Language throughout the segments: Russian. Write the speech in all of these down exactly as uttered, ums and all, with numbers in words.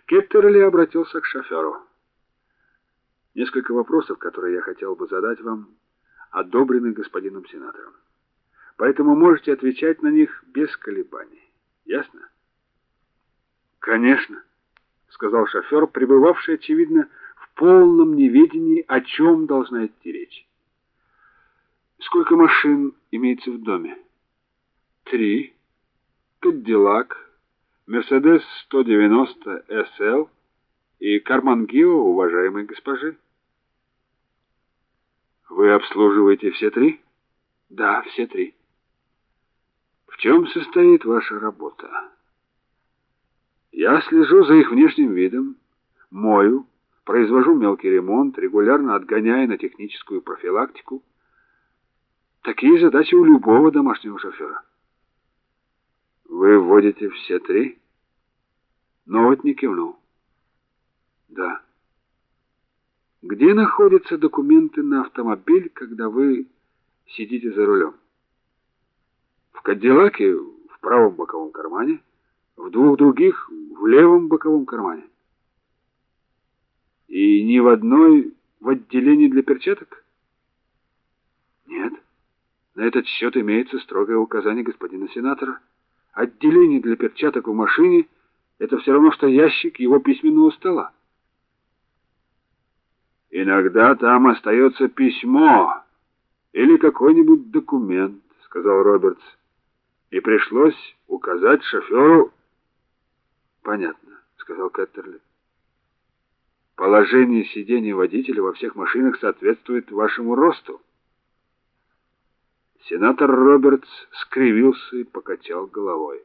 Кеттерли обратился к шоферу. Несколько вопросов, которые я хотел бы задать вам, одобрены господином сенатором. Поэтому можете отвечать на них без колебаний. Ясно? Конечно, сказал шофер, пребывавший, очевидно, в полном неведении, о чем должна идти речь. Сколько машин имеется в доме? Три. Кадиллак, Мерседес сто девяносто эс эл и Карман Гио уважаемой госпожи. Вы обслуживаете все три? Да, все три. В чем состоит ваша работа? Я слежу за их внешним видом, мою, произвожу мелкий ремонт, регулярно отгоняя на техническую профилактику. Такие задачи у любого домашнего шофера. Вы вводите все три? Новотный кивнул. Да. Где находятся документы на автомобиль, когда вы сидите за рулем? В Кадиллаке в правом боковом кармане, в двух других в левом боковом кармане. И ни в одной в отделении для перчаток? Нет. На этот счет имеется строгое указание господина сенатора. Отделение для перчаток в машине — это все равно, что ящик его письменного стола. Иногда там остается письмо или какой-нибудь документ, сказал Робертс. И пришлось указать шоферу. Понятно, сказал Кеттерли. Положение сидения водителя во всех машинах соответствует вашему росту. Сенатор Робертс скривился и покачал головой.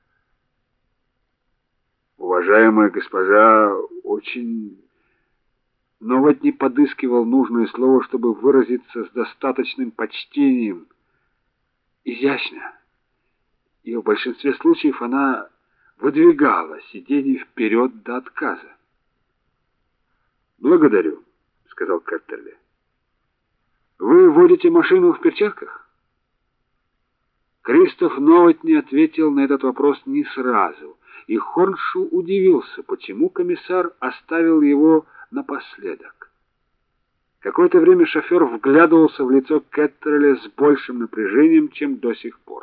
Уважаемая госпожа очень... Новотный подыскивал нужное слово, чтобы выразиться с достаточным почтением. Изящно. И в большинстве случаев она выдвигала сиденье вперед до отказа. Благодарю, сказал Кеттерли. Вы водите машину в перчатках? Кристоф Новотный ответил на этот вопрос не сразу, и Хорншу удивился, почему комиссар оставил его напоследок. Какое-то время шофер вглядывался в лицо Кеттерли с большим напряжением, чем до сих пор.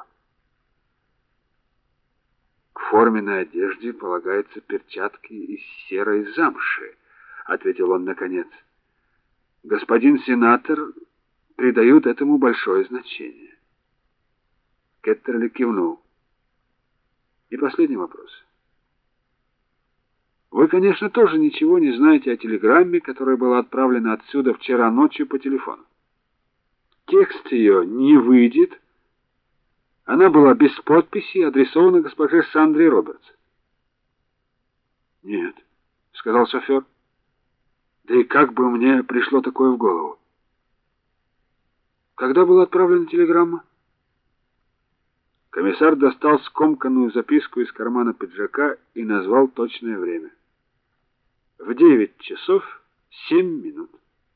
К форменной одежде полагаются перчатки из серой замши, ответил он наконец. Господин сенатор придает этому большое значение. Кеттерли кивнул. И последний вопрос. Вы, конечно, тоже ничего не знаете о телеграмме, которая была отправлена отсюда вчера ночью по телефону. Текст ее не выйдет. Она была без подписи, адресована госпоже Сандре Робертс. Нет, сказал шофер. Да и как бы мне пришло такое в голову? Когда была отправлена телеграмма? Комиссар достал скомканную записку из кармана пиджака и назвал точное время. В девять часов семь минут.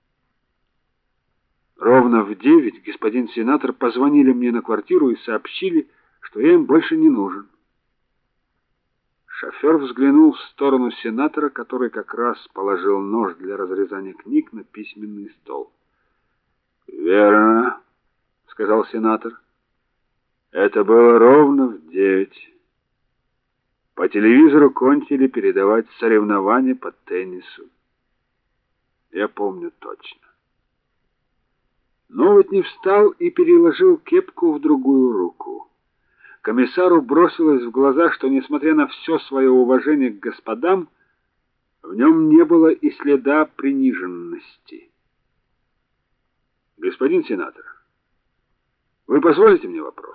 Ровно в девять господин сенатор позвонили мне на квартиру и сообщили, что я им больше не нужен. Шофер взглянул в сторону сенатора, который как раз положил нож для разрезания книг на письменный стол. «Верно», — сказал сенатор. «Это было ровно в девять. По телевизору кончили передавать соревнования по теннису. Я помню точно». Новотный встал и переложил кепку в другую руку. Комиссару бросилось в глаза, что, несмотря на все свое уважение к господам, в нем не было и следа приниженности. «Господин сенатор, вы позволите мне вопрос?»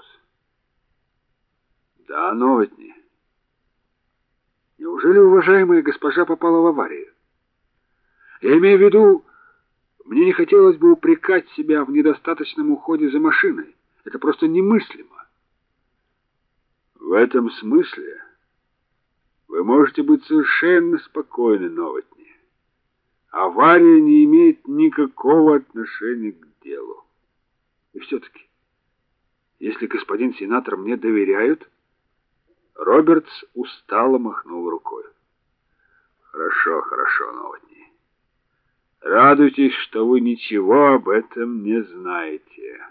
«Да, Новотный. Неужели уважаемая госпожа попала в аварию? Я имею в виду, мне не хотелось бы упрекать себя в недостаточном уходе за машиной. Это просто немыслимо». В этом смысле вы можете быть совершенно спокойны, Новотный. Авария не имеет никакого отношения к делу. И все-таки, если господин сенатор мне доверяют... Робертс устало махнул рукой. Хорошо, хорошо, Новотни. Радуйтесь, что вы ничего об этом не знаете.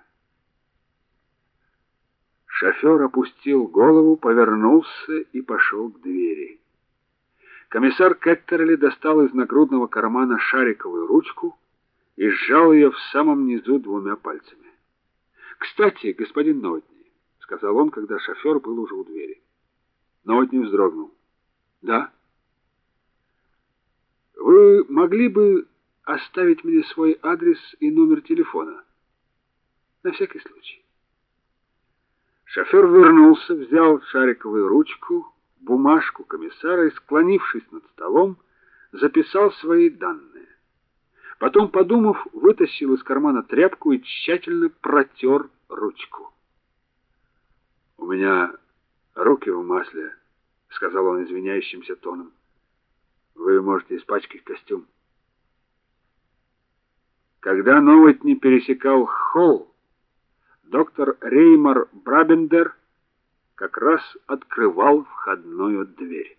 Шофер опустил голову, повернулся и пошел к двери. Комиссар Кеттерли достал из нагрудного кармана шариковую ручку и сжал ее в самом низу двумя пальцами. «Кстати, господин Новотни», — сказал он, когда шофер был уже у двери. Новотни вздрогнул. «Да? Вы могли бы оставить мне свой адрес и номер телефона? На всякий случай». Шофер вернулся, взял шариковую ручку, бумажку комиссара и, склонившись над столом, записал свои данные. Потом, подумав, вытащил из кармана тряпку и тщательно протер ручку. «У меня руки в масле», — сказал он извиняющимся тоном. «Вы можете испачкать костюм». Когда Новотни пересекал холл, доктор Реймар Брабендер как раз открывал входную дверь.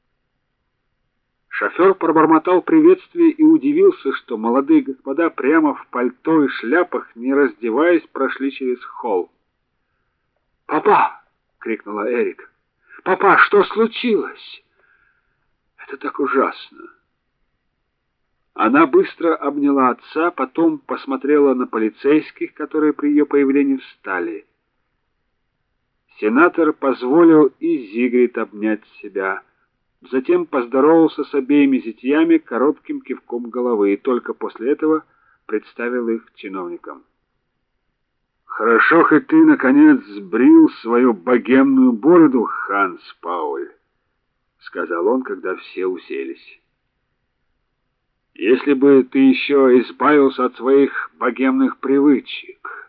Шофер пробормотал приветствие и удивился, что молодые господа прямо в пальто и шляпах, не раздеваясь, прошли через холл. «Папа!» — крикнула Эрик. «Папа, что случилось?» «Это так ужасно!» Она быстро обняла отца, потом посмотрела на полицейских, которые при ее появлении встали. Сенатор позволил и Зигрид обнять себя. Затем поздоровался с обеими зятьями коротким кивком головы и только после этого представил их чиновникам. «Хорошо, хоть ты, наконец, сбрил свою богемную бороду, Ханс Пауль», — сказал он, когда все уселись. «Если бы ты еще избавился от своих богемных привычек».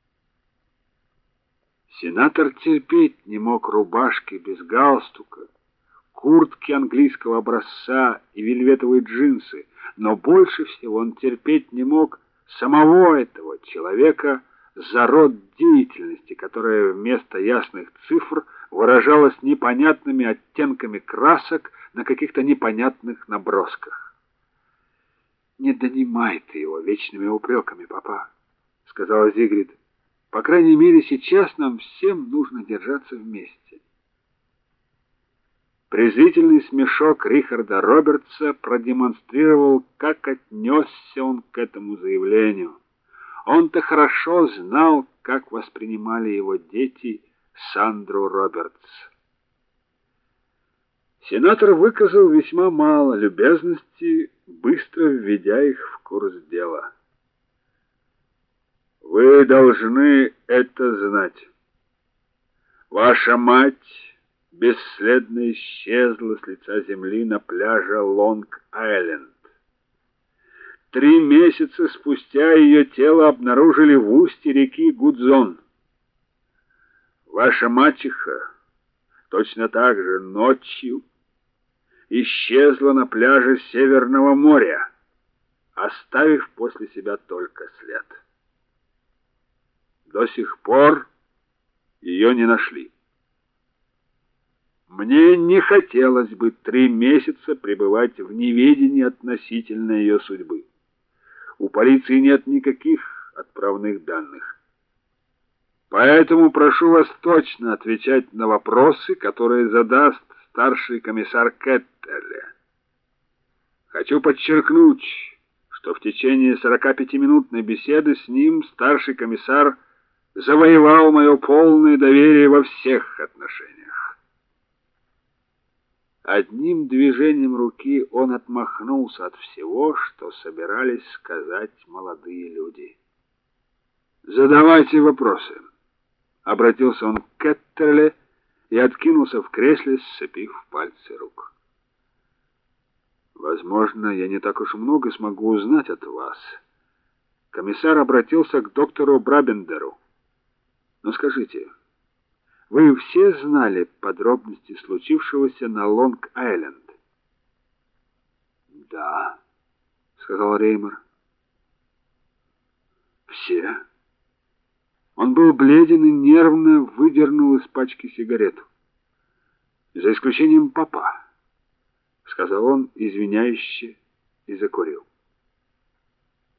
Сенатор терпеть не мог рубашки без галстука, куртки английского образца и вельветовые джинсы, но больше всего он терпеть не мог самого этого человека за род деятельности, которая вместо ясных цифр выражалась непонятными оттенками красок на каких-то непонятных набросках. «Не донимай ты его вечными упреками, папа», — сказала Зигрид. «По крайней мере, сейчас нам всем нужно держаться вместе». Презрительный смешок Рихарда Робертса продемонстрировал, как отнесся он к этому заявлению. Он-то хорошо знал, как воспринимали его дети Сандру Робертс. Сенатор выказал весьма мало любезности, быстро введя их в курс дела. «Вы должны это знать. Ваша мать бесследно исчезла с лица земли на пляже Лонг-Айленд. Три месяца спустя ее тело обнаружили в устье реки Гудзон. Ваша мачеха точно так же ночью исчезла на пляже Северного моря, оставив после себя только след. До сих пор ее не нашли. Мне не хотелось бы три месяца пребывать в неведении относительно ее судьбы. У полиции нет никаких отправных данных. Поэтому прошу вас точно отвечать на вопросы, которые задаст старший комиссар Кеттерли. Хочу подчеркнуть, что в течение сорокапятиминутной беседы с ним старший комиссар завоевал мое полное доверие во всех отношениях. Одним движением руки он отмахнулся от всего, что собирались сказать молодые люди. «Задавайте вопросы», — обратился он к Кеттерли и откинулся в кресле, сцепив пальцы рук. «Возможно, я не так уж много смогу узнать от вас». Комиссар обратился к доктору Брабендеру. «Но скажите, вы все знали подробности случившегося на Лонг-Айленд?» «Да», — сказал Реймар. «Все». Он был бледен и нервно выдернул из пачки сигарету. «За исключением папа. сказал он извиняюще и закурил.